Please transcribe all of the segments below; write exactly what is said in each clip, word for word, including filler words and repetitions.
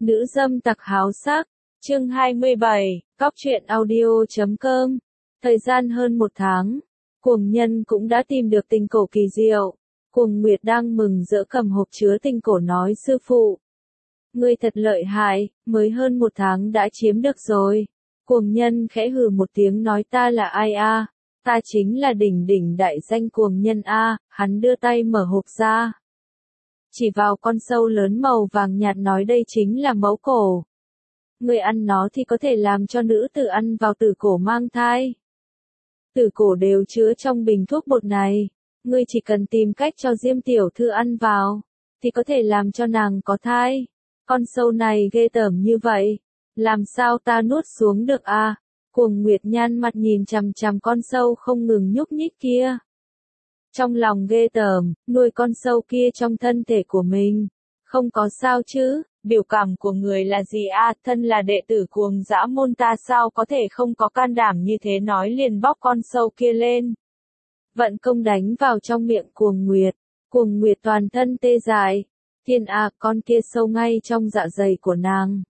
Nữ dâm tặc háo sắc, chương hai mươi bảy, cóc truyện audio chấm com. Thời gian hơn một tháng, Cuồng Nhân cũng đã tìm được tinh cổ kỳ diệu. Cuồng Nguyệt đang mừng rỡ cầm hộp chứa tinh cổ nói sư phụ. Ngươi thật lợi hại, mới hơn một tháng đã chiếm được rồi. Cuồng Nhân khẽ hừ một tiếng nói ta là ai a? Ta chính là đỉnh đỉnh đại danh Cuồng Nhân a. Hắn đưa tay mở hộp ra. Chỉ vào con sâu lớn màu vàng nhạt nói đây chính là mẫu cổ. Người ăn nó thì có thể làm cho nữ tử ăn vào tử cổ mang thai. Tử cổ đều chứa trong bình thuốc bột này. Ngươi chỉ cần tìm cách cho Diêm tiểu thư ăn vào, thì có thể làm cho nàng có thai. Con sâu này ghê tởm như vậy, làm sao ta nuốt xuống được a? À? Cuồng Nguyệt nhăn mặt nhìn chằm chằm con sâu không ngừng nhúc nhích kia. Trong lòng ghê tởm, nuôi con sâu kia trong thân thể của mình. Không có sao chứ, biểu cảm của người là gì a? À? Thân là đệ tử Cuồng dã môn ta sao có thể không có can đảm như thế nói liền bóc con sâu kia lên. Vận công đánh vào trong miệng Cuồng Nguyệt. Cuồng Nguyệt toàn thân tê dại. Thiên à, con kia sâu ngay trong dạ dày của nàng.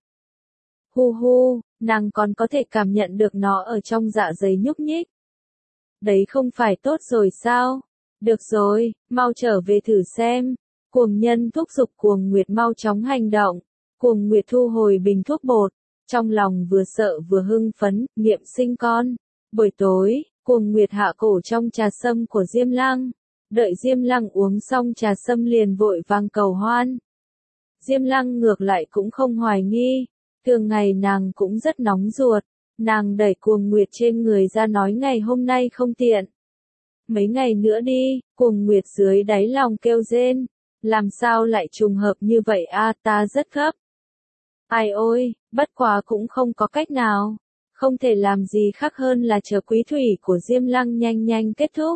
Hu hu, nàng còn có thể cảm nhận được nó ở trong dạ dày nhúc nhích. Đấy không phải tốt rồi sao? Được rồi, mau trở về thử xem. Cuồng Nhân thúc giục Cuồng Nguyệt mau chóng hành động. Cuồng Nguyệt thu hồi bình thuốc bột. Trong lòng vừa sợ vừa hưng phấn, nghiệm sinh con. Buổi tối, Cuồng Nguyệt hạ cổ trong trà sâm của Diêm Lăng. Đợi Diêm Lăng uống xong trà sâm liền vội vàng cầu hoan. Diêm Lăng ngược lại cũng không hoài nghi. Thường ngày nàng cũng rất nóng ruột. Nàng đẩy Cuồng Nguyệt trên người ra nói ngày hôm nay không tiện. Mấy ngày nữa đi, Cuồng Nguyệt dưới đáy lòng kêu rên. Làm sao lại trùng hợp như vậy a? À, ta rất gấp. Ai ôi, bất quá cũng không có cách nào. Không thể làm gì khác hơn là chờ quý thủy của Diêm Lăng nhanh nhanh kết thúc.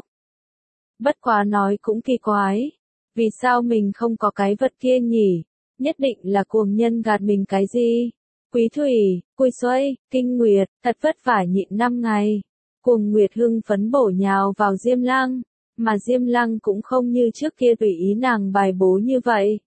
Bất quá nói cũng kỳ quái. Vì sao mình không có cái vật kia nhỉ? Nhất định là Cuồng Nhân gạt mình cái gì? Quý thủy, cùi xoay, kinh nguyệt, thật vất vả nhịn năm ngày. Cuồng Nguyệt hưng phấn bổ nhào vào Diêm Lăng. Mà Diêm Lăng cũng không như trước kia tùy ý nàng bài bố như vậy.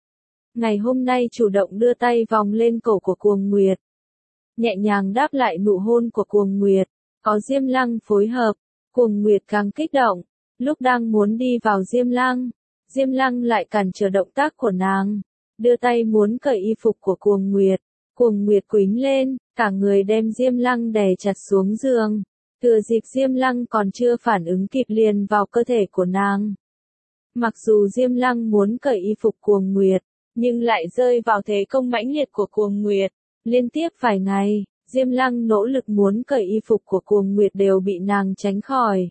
Ngày hôm nay chủ động đưa tay vòng lên cổ của Cuồng Nguyệt. Nhẹ nhàng đáp lại nụ hôn của Cuồng Nguyệt. Có Diêm Lăng phối hợp, Cuồng Nguyệt càng kích động. Lúc đang muốn đi vào Diêm Lăng, Diêm Lăng lại cản trở động tác của nàng. Đưa tay muốn cởi y phục của Cuồng Nguyệt. Cuồng Nguyệt quýnh lên, cả người đem Diêm Lăng đè chặt xuống giường. Thừa dịp Diêm Lăng còn chưa phản ứng kịp liền vào cơ thể của nàng. Mặc dù Diêm Lăng muốn cởi y phục Cuồng Nguyệt, nhưng lại rơi vào thế công mãnh liệt của Cuồng Nguyệt. Liên tiếp vài ngày, Diêm Lăng nỗ lực muốn cởi y phục của Cuồng Nguyệt đều bị nàng tránh khỏi.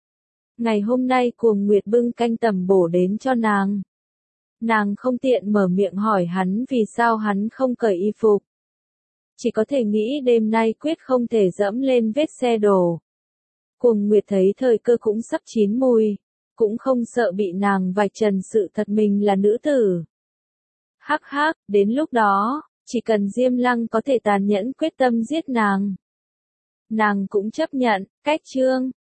Ngày hôm nay Cuồng Nguyệt bưng canh tẩm bổ đến cho nàng. Nàng không tiện mở miệng hỏi hắn vì sao hắn không cởi y phục. Chỉ có thể nghĩ đêm nay quyết không thể dẫm lên vết xe đổ. Cuồng Nguyệt thấy thời cơ cũng sắp chín mùi, cũng không sợ bị nàng vạch trần sự thật mình là nữ tử. Hắc hắc, đến lúc đó, chỉ cần Diêm Lăng có thể tàn nhẫn quyết tâm giết nàng. Nàng cũng chấp nhận, cách chương,